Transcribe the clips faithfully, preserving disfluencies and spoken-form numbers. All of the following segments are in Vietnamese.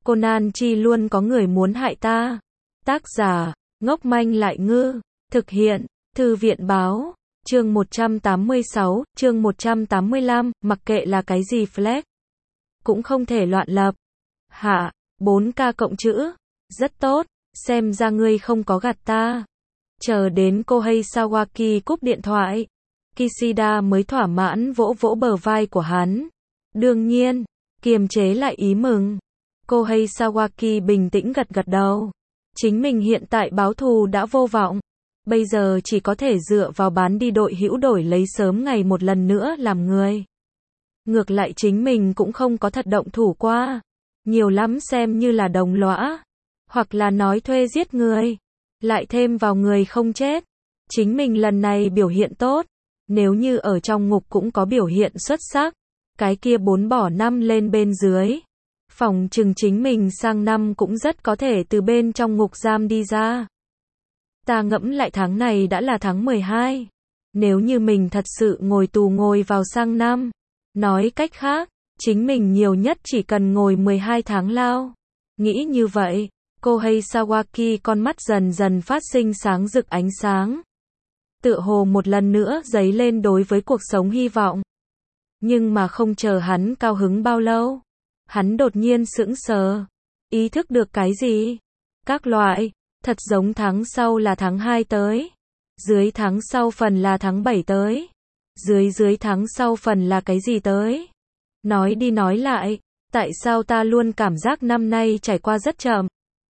Conan chi luôn có người muốn hại ta. Tác giả, ngốc manh lại ngư. Thực hiện, Thư viện báo. Chương một trăm tám mươi sáu, chương một trăm tám mươi lăm, mặc kệ là cái gì flag. Cũng không thể loạn lập. Hạ, bốn k cộng chữ. Rất tốt, xem ra ngươi không có gạt ta. Chờ đến Kohei Sawaki cúp điện thoại, Kishida mới thỏa mãn vỗ vỗ bờ vai của hắn. Đương nhiên, kiềm chế lại ý mừng. Kohei Sawaki bình tĩnh gật gật đầu. Chính mình hiện tại báo thù đã vô vọng. Bây giờ chỉ có thể dựa vào bán đi đội hữu đổi lấy sớm ngày một lần nữa làm người. Ngược lại chính mình cũng không có thật động thủ qua. Nhiều lắm xem như là đồng lõa. Hoặc là nói thuê giết người. Lại thêm vào người không chết. Chính mình lần này biểu hiện tốt. Nếu như ở trong ngục cũng có biểu hiện xuất sắc. Cái kia bốn bỏ năm lên bên dưới. Phòng chừng chính mình sang năm cũng rất có thể từ bên trong ngục giam đi ra. Ta ngẫm lại tháng này đã là tháng mười hai. Nếu như mình thật sự ngồi tù ngồi vào sang năm. Nói cách khác, chính mình nhiều nhất chỉ cần ngồi mười hai tháng lao. Nghĩ như vậy, Kohei Sawaki con mắt dần dần phát sinh sáng rực ánh sáng. Tựa hồ một lần nữa dấy lên đối với cuộc sống hy vọng. Nhưng mà không chờ hắn cao hứng bao lâu. Hắn đột nhiên sững sờ. Ý thức được cái gì? Các loại, thật giống tháng sau là tháng hai tới. Dưới tháng sau phần là tháng bảy tới. Dưới dưới tháng sau phần là cái gì tới? Nói đi nói lại, tại sao ta luôn cảm giác năm nay trải qua rất chậm?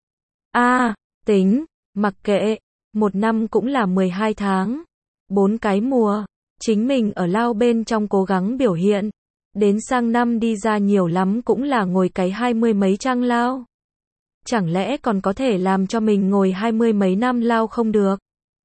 A, à, tính, mặc kệ, một năm cũng là mười hai tháng. Bốn cái mùa, chính mình ở lao bên trong cố gắng biểu hiện. Đến sang năm đi ra nhiều lắm cũng là ngồi cái hai mươi mấy trang lao. Chẳng lẽ còn có thể làm cho mình ngồi hai mươi mấy năm lao không được?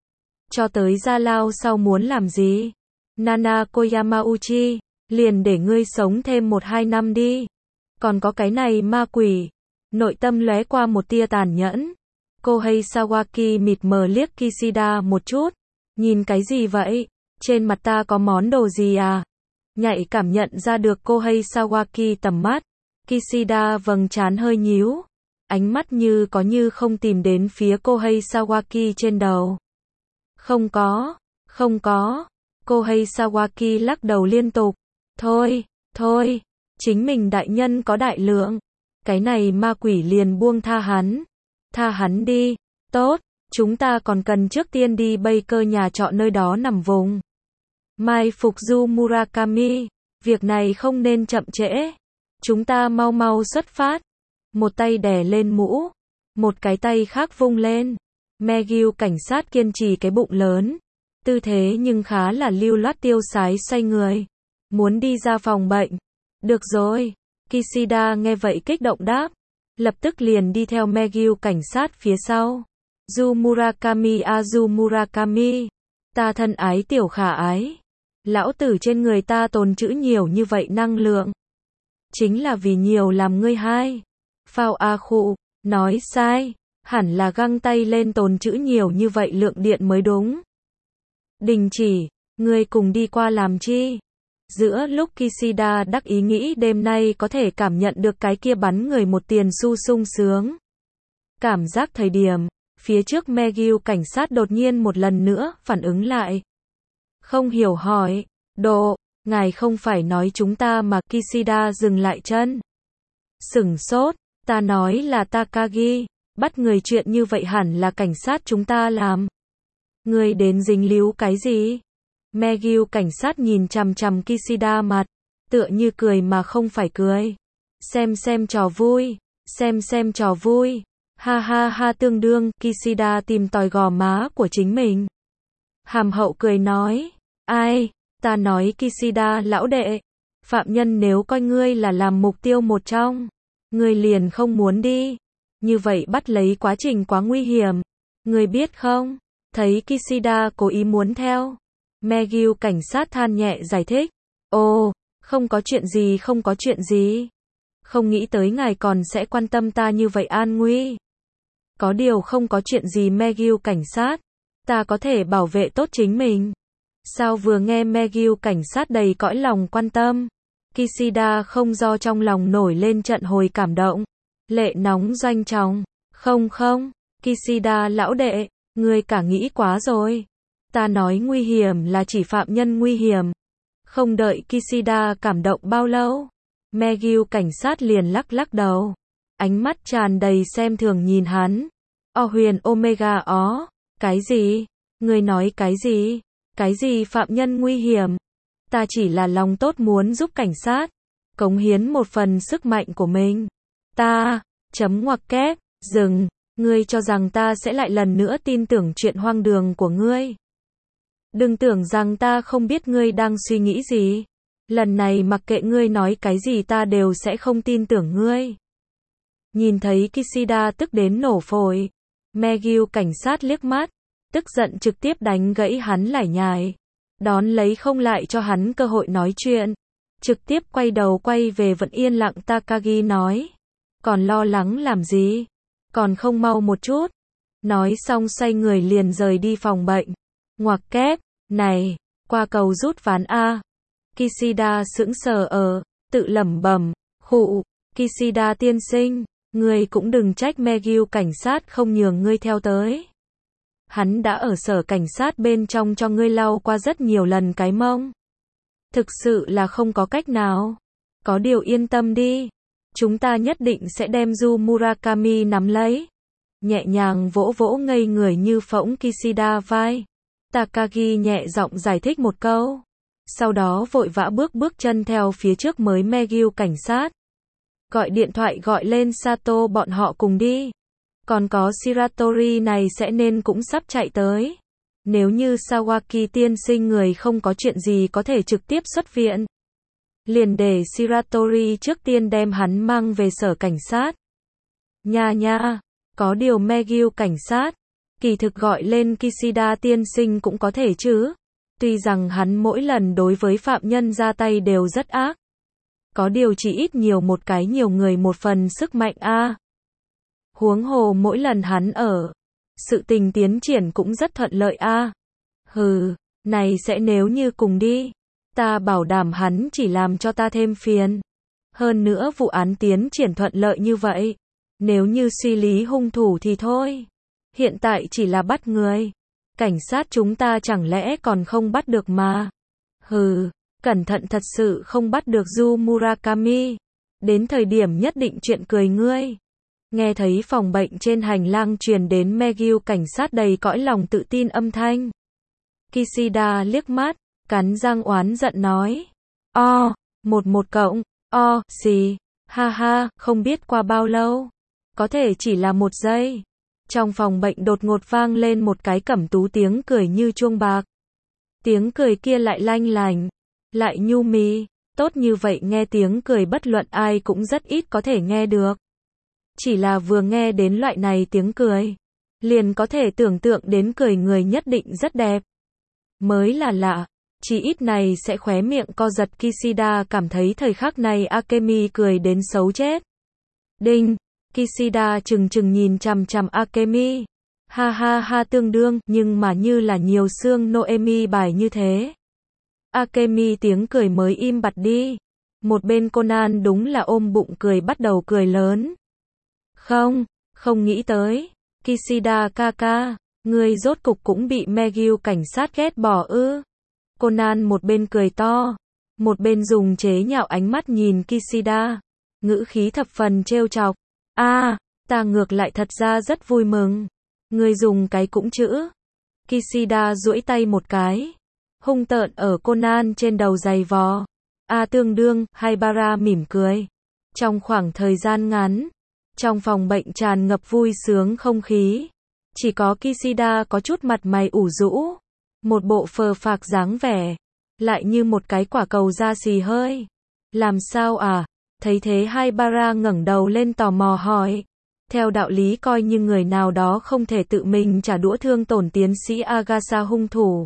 Cho tới ra lao sau muốn làm gì? Nana Koyamauchi, liền để ngươi sống thêm một hai năm đi. Còn có cái này ma quỷ. Nội tâm lóe qua một tia tàn nhẫn. Kohei Sawaki mịt mờ liếc Kishida một chút. Nhìn cái gì vậy? Trên mặt ta có món đồ gì à? Nhạy cảm nhận ra được Kohei Sawaki tầm mắt. Kishida vầng trán hơi nhíu. Ánh mắt như có như không tìm đến phía Kohei Sawaki trên đầu. Không có, không có. Kohei Sawaki lắc đầu liên tục. Thôi, thôi, chính mình đại nhân có đại lượng. Cái này ma quỷ liền buông tha hắn. Tha hắn đi. Tốt, chúng ta còn cần trước tiên đi Baker nhà trọ nơi đó nằm vùng. Mai phục Du Murakami. Việc này không nên chậm trễ. Chúng ta mau mau xuất phát. Một tay đè lên mũ. Một cái tay khác vung lên. Megil cảnh sát kiên trì cái bụng lớn. Tư thế nhưng khá là lưu loát tiêu sái xoay người. Muốn đi ra phòng bệnh. Được rồi. Kishida nghe vậy kích động đáp. Lập tức liền đi theo Megil cảnh sát phía sau. Du Murakami a Du Murakami. Ta thân ái tiểu khả ái. Lão tử trên người ta tồn trữ nhiều như vậy năng lượng. Chính là vì nhiều làm ngươi hai. Phao A khụ, nói sai. Hẳn là găng tay lên tồn trữ nhiều như vậy lượng điện mới đúng. Đình chỉ, ngươi cùng đi qua làm chi? Giữa lúc Kishida đắc ý nghĩ đêm nay có thể cảm nhận được cái kia bắn người một tiền xu sung sướng. Cảm giác thời điểm, phía trước Megil cảnh sát đột nhiên một lần nữa phản ứng lại. Không hiểu hỏi, độ, ngài không phải nói chúng ta mà. Kishida dừng lại chân. Sửng sốt, ta nói là Takagi, bắt người chuyện như vậy hẳn là cảnh sát chúng ta làm. Người đến dính líu cái gì? Megil cảnh sát nhìn chằm chằm Kishida mặt, tựa như cười mà không phải cười. Xem xem trò vui, xem xem trò vui. Ha ha ha tương đương, Kishida tìm tòi gò má của chính mình. Hàm hậu cười nói, ai, ta nói Kishida lão đệ, phạm nhân nếu coi ngươi là làm mục tiêu một trong, ngươi liền không muốn đi. Như vậy bắt lấy quá trình quá nguy hiểm. Ngươi biết không? Thấy Kishida cố ý muốn theo. Megil cảnh sát than nhẹ giải thích. Ồ, không có chuyện gì không có chuyện gì. Không nghĩ tới ngài còn sẽ quan tâm ta như vậy an nguy. Có điều không có chuyện gì Megil cảnh sát. Ta có thể bảo vệ tốt chính mình. Sao vừa nghe Megil cảnh sát đầy cõi lòng quan tâm. Kishida không do trong lòng nổi lên trận hồi cảm động. Lệ nóng doanh trọng. Không không, Kishida lão đệ, ngươi cả nghĩ quá rồi. Ta nói nguy hiểm là chỉ phạm nhân nguy hiểm. Không đợi Kishida cảm động bao lâu, Megyu cảnh sát liền lắc lắc đầu. Ánh mắt tràn đầy xem thường nhìn hắn. O huyền Omega ó, cái gì? Ngươi nói cái gì? Cái gì phạm nhân nguy hiểm? Ta chỉ là lòng tốt muốn giúp cảnh sát, cống hiến một phần sức mạnh của mình. Ta, chấm ngoặc kép, dừng, ngươi cho rằng ta sẽ lại lần nữa tin tưởng chuyện hoang đường của ngươi. Đừng tưởng rằng ta không biết ngươi đang suy nghĩ gì. Lần này mặc kệ ngươi nói cái gì ta đều sẽ không tin tưởng ngươi. Nhìn thấy Kishida tức đến nổ phổi, Megyu cảnh sát liếc mắt, tức giận trực tiếp đánh gãy hắn lải nhải. Đón lấy không lại cho hắn cơ hội nói chuyện. Trực tiếp quay đầu quay về vẫn yên lặng Takagi nói. Còn lo lắng làm gì? Còn không mau một chút. Nói xong xoay người liền rời đi phòng bệnh. Ngoặc kép, này, qua cầu rút ván A. Kishida sững sờ ở, tự lẩm bẩm, khụ, Kishida tiên sinh, ngươi cũng đừng trách Megyu cảnh sát không nhường ngươi theo tới. Hắn đã ở sở cảnh sát bên trong cho ngươi lau qua rất nhiều lần cái mông. Thực sự là không có cách nào. Có điều yên tâm đi. Chúng ta nhất định sẽ đem Yu Murakami nắm lấy. Nhẹ nhàng vỗ vỗ ngây người như phỗng Kishida vai. Takagi nhẹ giọng giải thích một câu. Sau đó vội vã bước bước chân theo phía trước mới Megyu cảnh sát. Gọi điện thoại gọi lên Sato bọn họ cùng đi. Còn có Shiratori này sẽ nên cũng sắp chạy tới. Nếu như Sawaki tiên sinh người không có chuyện gì có thể trực tiếp xuất viện. Liền để Shiratori trước tiên đem hắn mang về sở cảnh sát. Nha nha, có điều Megyu cảnh sát, kỳ thực gọi lên Kishida tiên sinh cũng có thể chứ. Tuy rằng hắn mỗi lần đối với phạm nhân ra tay đều rất ác. Có điều chỉ ít nhiều một cái nhiều người một phần sức mạnh a. Huống hồ mỗi lần hắn ở, sự tình tiến triển cũng rất thuận lợi a. Hừ, này sẽ nếu như cùng đi, ta bảo đảm hắn chỉ làm cho ta thêm phiền. Hơn nữa vụ án tiến triển thuận lợi như vậy, nếu như suy lý hung thủ thì thôi. Hiện tại chỉ là bắt người. Cảnh sát chúng ta chẳng lẽ còn không bắt được mà. Hừ, cẩn thận thật sự không bắt được Yu Murakami. Đến thời điểm nhất định chuyện cười ngươi. Nghe thấy phòng bệnh trên hành lang truyền đến Megyu cảnh sát đầy cõi lòng tự tin âm thanh. Kishida liếc mắt, cắn răng oán giận nói. O, một một cộng, o, xì, ha ha, không biết qua bao lâu. Có thể chỉ là một giây. Trong phòng bệnh đột ngột vang lên một cái cẩm tú tiếng cười như chuông bạc. Tiếng cười kia lại lanh lành, lại nhu mì, tốt như vậy nghe tiếng cười bất luận ai cũng rất ít có thể nghe được. Chỉ là vừa nghe đến loại này tiếng cười, liền có thể tưởng tượng đến cười người nhất định rất đẹp. Mới là lạ, chỉ ít này sẽ khóe miệng co giật Kishida cảm thấy thời khắc này Akemi cười đến xấu chết. Đinh, Kishida chừng chừng nhìn chằm chằm Akemi. Ha ha ha tương đương, nhưng mà như là nhiều xương Noemi bài như thế. Akemi tiếng cười mới im bặt đi. Một bên Conan đúng là ôm bụng cười bắt đầu cười lớn. Không, không nghĩ tới. Kishida kaka, ngươi rốt cục cũng bị Megyu cảnh sát ghét bỏ ư. Conan một bên cười to, một bên dùng chế nhạo ánh mắt nhìn Kishida. Ngữ khí thập phần trêu chọc. A, à, ta ngược lại thật ra rất vui mừng. Ngươi dùng cái cũng chữ. Kishida duỗi tay một cái. Hung tợn ở Conan trên đầu giày vò. A à, tương đương, Haibara mỉm cười. Trong khoảng thời gian ngắn, trong phòng bệnh tràn ngập vui sướng không khí. Chỉ có Kishida có chút mặt mày ủ rũ. Một bộ phờ phạc dáng vẻ. Lại như một cái quả cầu da xì hơi. Làm sao à? Thấy thế Haibara ngẩng đầu lên tò mò hỏi. Theo đạo lý coi như người nào đó không thể tự mình trả đũa thương tổn tiến sĩ Agasa hung thủ.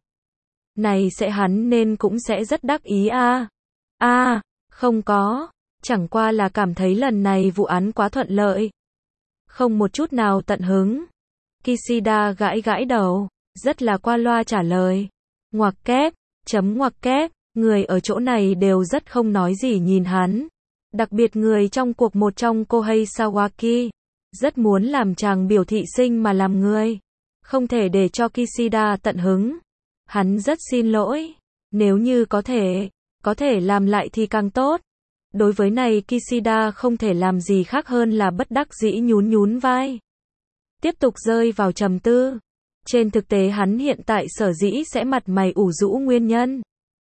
Này sẽ hắn nên cũng sẽ rất đắc ý a. À. A, à, không có. Chẳng qua là cảm thấy lần này vụ án quá thuận lợi. Không một chút nào tận hứng. Kishida gãi gãi đầu, rất là qua loa trả lời. Ngoặc kép, chấm ngoặc kép, người ở chỗ này đều rất không nói gì nhìn hắn. Đặc biệt người trong cuộc một trong Kohei Sawaki, rất muốn làm chàng biểu thị sinh mà làm người. Không thể để cho Kishida tận hứng. Hắn rất xin lỗi. Nếu như có thể, có thể làm lại thì càng tốt. Đối với này Kishida không thể làm gì khác hơn là bất đắc dĩ nhún nhún vai. Tiếp tục rơi vào trầm tư. Trên thực tế hắn hiện tại sở dĩ sẽ mặt mày ủ rũ nguyên nhân.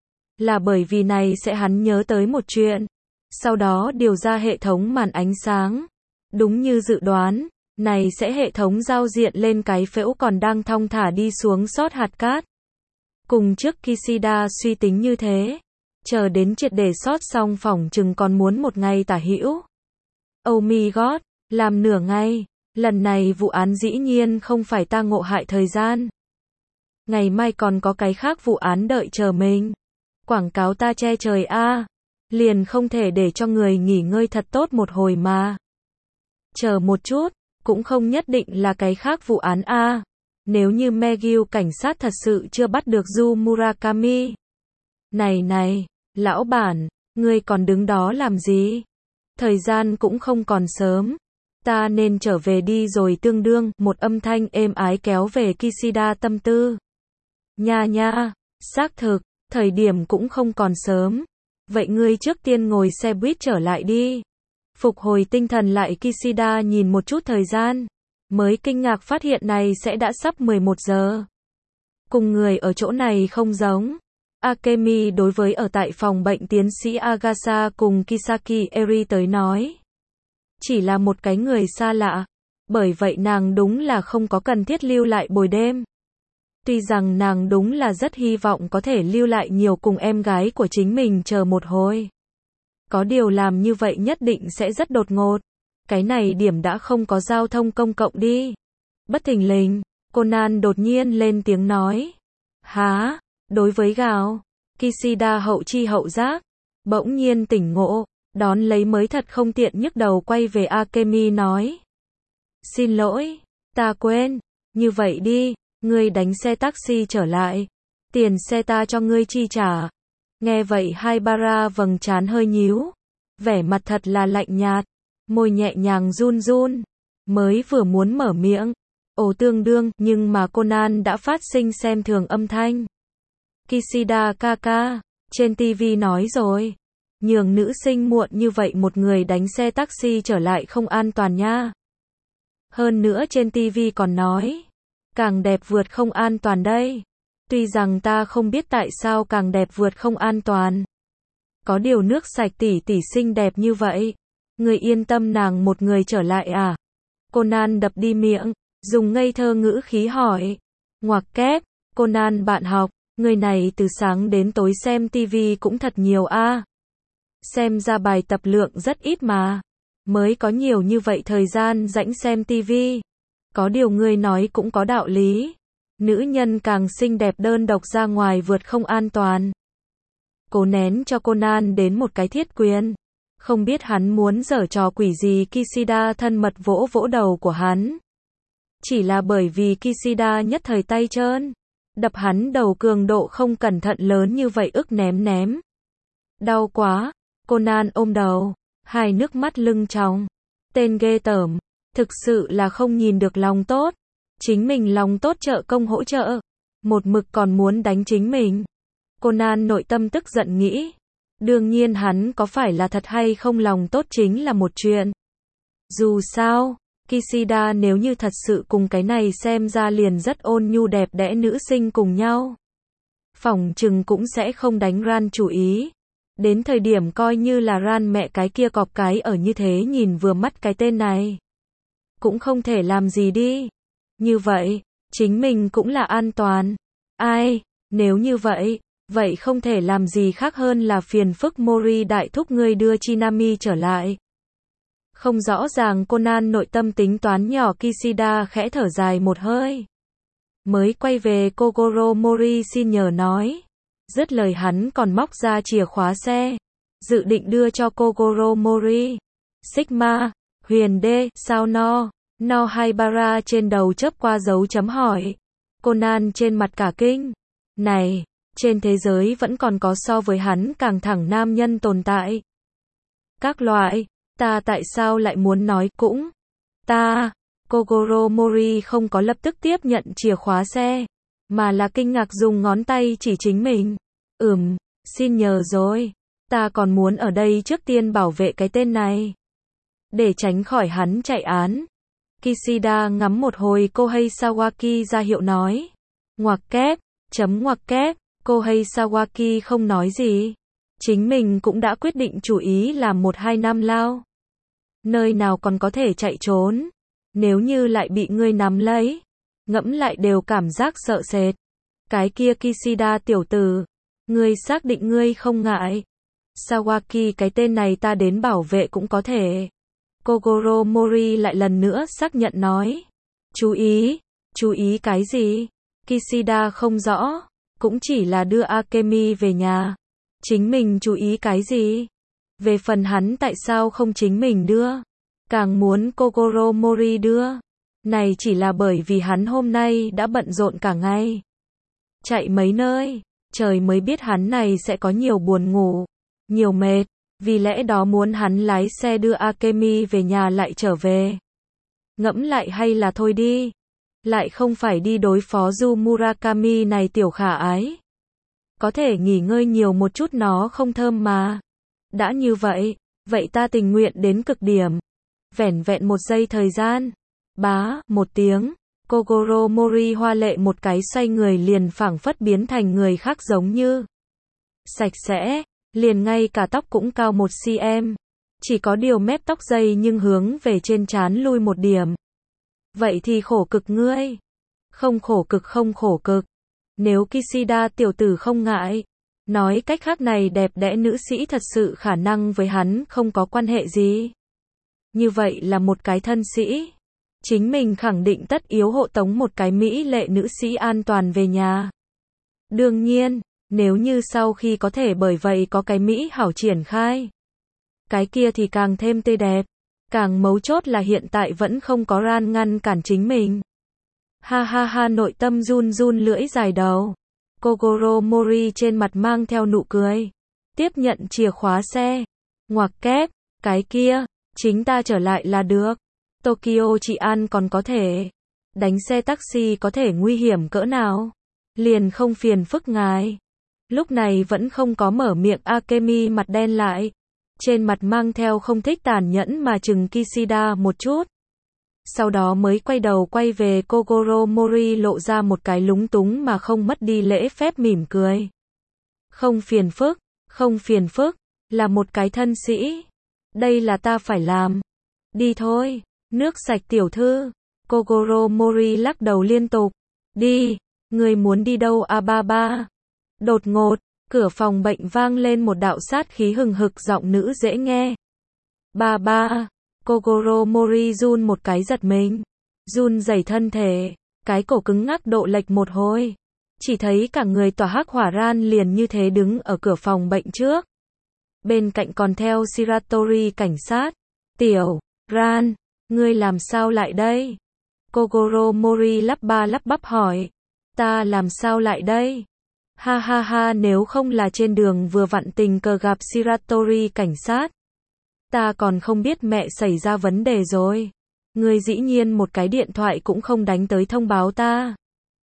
Là bởi vì này sẽ hắn nhớ tới một chuyện. Sau đó điều ra hệ thống màn ánh sáng. Đúng như dự đoán, này sẽ hệ thống giao diện lên cái phễu còn đang thong thả đi xuống sót hạt cát. Cùng trước Kishida suy tính như thế. Chờ đến triệt để sót xong phỏng chừng còn muốn một ngày tả hữu. Oh my god, làm nửa ngày. Lần này vụ án dĩ nhiên không phải ta ngộ hại thời gian. Ngày mai còn có cái khác vụ án đợi chờ mình. Quảng cáo ta che trời a, liền không thể để cho người nghỉ ngơi thật tốt một hồi mà. Chờ một chút, cũng không nhất định là cái khác vụ án a. Nếu như Megyu cảnh sát thật sự chưa bắt được Yu Murakami. Này này, lão bản, ngươi còn đứng đó làm gì? Thời gian cũng không còn sớm. Ta nên trở về đi rồi tương đương, một âm thanh êm ái kéo về Kishida tâm tư. Nha nha, xác thực, thời điểm cũng không còn sớm. Vậy ngươi trước tiên ngồi xe buýt trở lại đi. Phục hồi tinh thần lại Kishida nhìn một chút thời gian. Mới kinh ngạc phát hiện này sẽ đã sắp mười một giờ. Cùng người ở chỗ này không giống. Akemi đối với ở tại phòng bệnh tiến sĩ Agasa cùng Kisaki Eri tới nói. Chỉ là một cái người xa lạ. Bởi vậy nàng đúng là không có cần thiết lưu lại bồi đêm. Tuy rằng nàng đúng là rất hy vọng có thể lưu lại nhiều cùng em gái của chính mình chờ một hồi. Có điều làm như vậy nhất định sẽ rất đột ngột. Cái này điểm đã không có giao thông công cộng đi. Bất thình lình, Conan đột nhiên lên tiếng nói. Hả? Đối với gào. Kishida hậu chi hậu giác. Bỗng nhiên tỉnh ngộ. Đón lấy mới thật không tiện nhức đầu quay về Akemi nói. Xin lỗi. Ta quên. Như vậy đi. Ngươi đánh xe taxi trở lại. Tiền xe ta cho ngươi chi trả. Nghe vậy Haibara vầng trán hơi nhíu. Vẻ mặt thật là lạnh nhạt. Môi nhẹ nhàng run run. Mới vừa muốn mở miệng. Ồ tương đương, nhưng mà Conan đã phát sinh xem thường âm thanh. Kishida kaka, trên ti vi nói rồi. Nhường nữ sinh muộn như vậy một người đánh xe taxi trở lại không an toàn nha. Hơn nữa trên ti vi còn nói. Càng đẹp vượt không an toàn đây. Tuy rằng ta không biết tại sao càng đẹp vượt không an toàn. Có điều nước sạch tỷ tỷ xinh đẹp như vậy. Người yên tâm nàng một người trở lại à? Conan đập đi miệng, dùng ngây thơ ngữ khí hỏi. Ngoặc kép, Conan bạn học, người này từ sáng đến tối xem tivi cũng thật nhiều a. À. Xem ra bài tập lượng rất ít mà. Mới có nhiều như vậy thời gian rảnh xem tivi. Có điều người nói cũng có đạo lý. Nữ nhân càng xinh đẹp đơn độc ra ngoài vượt không an toàn. Cố nén cho Conan đến một cái thiết quyền. Không biết hắn muốn giở trò quỷ gì Kishida thân mật vỗ vỗ đầu của hắn. Chỉ là bởi vì Kishida nhất thời tay trơn. Đập hắn đầu cường độ không cẩn thận lớn như vậy ức ném ném. Đau quá. Conan ôm đầu. Hai nước mắt lưng tròng. Tên ghê tởm. Thực sự là không nhìn được lòng tốt. Chính mình lòng tốt trợ công hỗ trợ. Một mực còn muốn đánh chính mình. Conan nội tâm tức giận nghĩ. Đương nhiên hắn có phải là thật hay không lòng tốt chính là một chuyện. Dù sao, Kishida nếu như thật sự cùng cái này xem ra liền rất ôn nhu đẹp đẽ nữ sinh cùng nhau. Phỏng chừng cũng sẽ không đánh Ran chủ ý. Đến thời điểm coi như là Ran mẹ cái kia cọp cái ở như thế nhìn vừa mắt cái tên này. Cũng không thể làm gì đi. Như vậy, chính mình cũng là an toàn. Ai, nếu như vậy, vậy không thể làm gì khác hơn là phiền phức Mori đại thúc ngươi đưa Chinami trở lại. Không rõ ràng Conan nội tâm tính toán nhỏ Kishida khẽ thở dài một hơi. Mới quay về Kogoro Mori xin nhờ nói. Dứt lời hắn còn móc ra chìa khóa xe. Dự định đưa cho Kogoro Mori. Sigma, Huyền Đê, sao no, no Haibara trên đầu chớp qua dấu chấm hỏi. Conan trên mặt cả kinh. Này, trên thế giới vẫn còn có so với hắn càng thẳng nam nhân tồn tại. các loại. Ta tại sao lại muốn nói cũng? Ta, Kogoro Mori không có lập tức tiếp nhận chìa khóa xe, mà là kinh ngạc dùng ngón tay chỉ chính mình. Ừm, xin nhờ rồi. Ta còn muốn ở đây trước tiên bảo vệ cái tên này. Để tránh khỏi hắn chạy án. Kishida ngắm một hồi Kohei Sawaki ra hiệu nói. Ngoặc kép, chấm ngoặc kép, Kohei Sawaki không nói gì. Chính mình cũng đã quyết định chủ ý làm một hai năm lao. Nơi nào còn có thể chạy trốn. Nếu như lại bị ngươi nắm lấy. Ngẫm lại đều cảm giác sợ sệt. Cái kia Kishida tiểu tử. Ngươi xác định ngươi không ngại. Sawaki cái tên này ta đến bảo vệ cũng có thể. Kogoro Mori lại lần nữa xác nhận nói. Chú ý, chú ý cái gì? Kishida không rõ. Cũng chỉ là đưa Akemi về nhà. Chính mình chú ý cái gì? Về phần hắn tại sao không chính mình đưa? Càng muốn Kogoro Mori đưa. Này chỉ là bởi vì hắn hôm nay đã bận rộn cả ngày. Chạy mấy nơi, trời mới biết hắn này sẽ có nhiều buồn ngủ, nhiều mệt, vì lẽ đó muốn hắn lái xe đưa Akemi về nhà lại trở về. Ngẫm lại hay là thôi đi. Lại không phải đi đối phó Yu Murakami này tiểu khả ái. Có thể nghỉ ngơi nhiều một chút nó không thơm mà. Đã như vậy, vậy ta tình nguyện đến cực điểm. Vẻn vẹn một giây thời gian. Bá, một tiếng. Kogoro Mori hoa lệ một cái xoay người liền phảng phất biến thành người khác giống như. Sạch sẽ, liền ngay cả tóc cũng cao một xăng-ti-mét. Chỉ có điều mép tóc dây nhưng hướng về trên trán lui một điểm. Vậy thì khổ cực ngươi. Không khổ cực không khổ cực. Nếu Kishida tiểu tử không ngại. Nói cách khác này đẹp đẽ nữ sĩ thật sự khả năng với hắn không có quan hệ gì. Như vậy là một cái thân sĩ. Chính mình khẳng định tất yếu hộ tống một cái mỹ lệ nữ sĩ an toàn về nhà. Đương nhiên, nếu như sau khi có thể bởi vậy có cái mỹ hảo triển khai. Cái kia thì càng thêm tươi đẹp. Càng mấu chốt là hiện tại vẫn không có Ran ngăn cản chính mình. Ha ha ha nội tâm run run lưỡi dài đầu. Kogoro Mori trên mặt mang theo nụ cười. Tiếp nhận chìa khóa xe. Ngoặc kép, cái kia, chính ta trở lại là được. Tokyo chị An còn có thể. Đánh xe taxi có thể nguy hiểm cỡ nào. Liền không phiền phức ngài. Lúc này vẫn không có mở miệng Akemi mặt đen lại. Trên mặt mang theo không thích tàn nhẫn mà chừng Kishida một chút. Sau đó mới quay đầu quay về Kogoro Mori lộ ra một cái lúng túng mà không mất đi lễ phép mỉm cười. Không phiền phức, không phiền phức, là một cái thân sĩ. Đây là ta phải làm. Đi thôi, nước sạch tiểu thư. Kogoro Mori lắc đầu liên tục. Đi, người muốn đi đâu à ba ba? Đột ngột, cửa phòng bệnh vang lên một đạo sát khí hừng hực giọng nữ dễ nghe. Ba ba. Kogoro Mori run một cái giật mình. Run rẩy thân thể. Cái cổ cứng ngắc độ lệch một hồi. Chỉ thấy cả người tỏa hắc hỏa Ran liền như thế đứng ở cửa phòng bệnh trước. Bên cạnh còn theo Shiratori cảnh sát. Tiểu, Ran, ngươi làm sao lại đây? Kogoro Mori lắp ba lắp bắp hỏi. Ta làm sao lại đây? Ha ha ha nếu không là trên đường vừa vặn tình cờ gặp Shiratori cảnh sát. Ta còn không biết mẹ xảy ra vấn đề rồi. Ngươi dĩ nhiên một cái điện thoại cũng không đánh tới thông báo ta.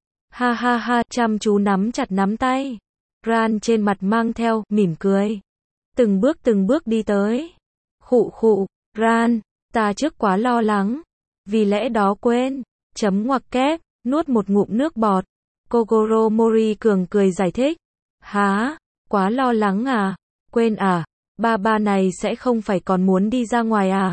Ha ha ha chăm chú nắm chặt nắm tay. Ran trên mặt mang theo mỉm cười. Từng bước từng bước đi tới. Khụ khụ, Ran, ta trước quá lo lắng. Vì lẽ đó quên. Chấm ngoặc kép, nuốt một ngụm nước bọt. Kogoro Mori cường cười giải thích. Hả? Quá lo lắng à? Quên à? Ba ba này sẽ không phải còn muốn đi ra ngoài à?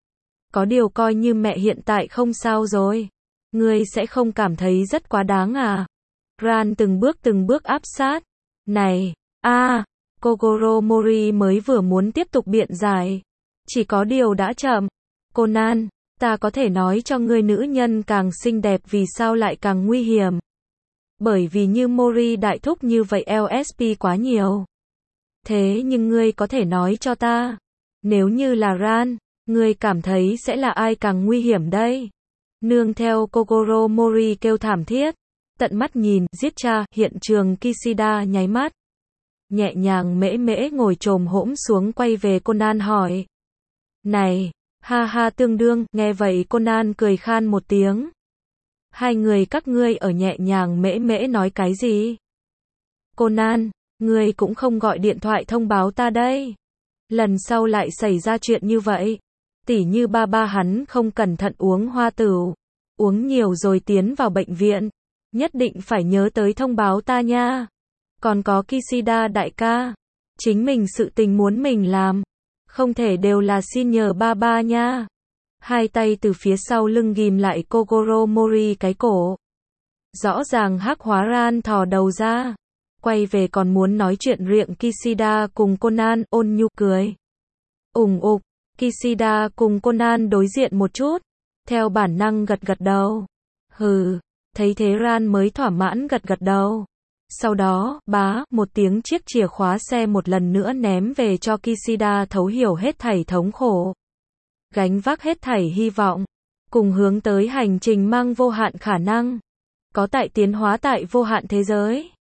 Có điều coi như mẹ hiện tại không sao rồi. Ngươi sẽ không cảm thấy rất quá đáng à? Ran từng bước từng bước áp sát. Này, a, à, Kogoro Mori mới vừa muốn tiếp tục biện giải. Chỉ có điều đã chậm. Conan, ta có thể nói cho ngươi nữ nhân càng xinh đẹp vì sao lại càng nguy hiểm. Bởi vì như Mori đại thúc như vậy lờ ét pê quá nhiều. Thế nhưng ngươi có thể nói cho ta. Nếu như là Ran, ngươi cảm thấy sẽ là ai càng nguy hiểm đây? Nương theo Kogoro Mori kêu thảm thiết. Tận mắt nhìn, giết cha, hiện trường Kishida nháy mắt. nhẹ nhàng mễ mễ ngồi chồm hỗn xuống quay về Conan hỏi. Này, ha ha tương đương, nghe vậy Conan cười khan một tiếng. Hai người các ngươi ở nhẹ nhàng mễ mễ nói cái gì? Conan, ngươi cũng không gọi điện thoại thông báo ta đây. Lần sau lại xảy ra chuyện như vậy. Tỉ như ba ba hắn không cẩn thận uống hoa tửu. Uống nhiều rồi tiến vào bệnh viện. Nhất định phải nhớ tới thông báo ta nha. Còn có Kishida đại ca. Chính mình sự tình muốn mình làm. Không thể đều là xin nhờ ba ba nha. Hai tay từ phía sau lưng ghim lại Kogoro Mori cái cổ. Rõ ràng Hắc Hóa Ran thò đầu ra. Quay về còn muốn nói chuyện riệng Kishida cùng Conan, ôn nhu cười. Ủng ục, Kishida cùng Conan đối diện một chút. Theo bản năng gật gật đầu. Hừ, thấy thế Ran mới thỏa mãn gật gật đầu. Sau đó, bá, một tiếng chiếc chìa khóa xe một lần nữa ném về cho Kishida thấu hiểu hết thảy thống khổ. Gánh vác hết thảy hy vọng. Cùng hướng tới hành trình mang vô hạn khả năng. Có tại tiến hóa tại vô hạn thế giới.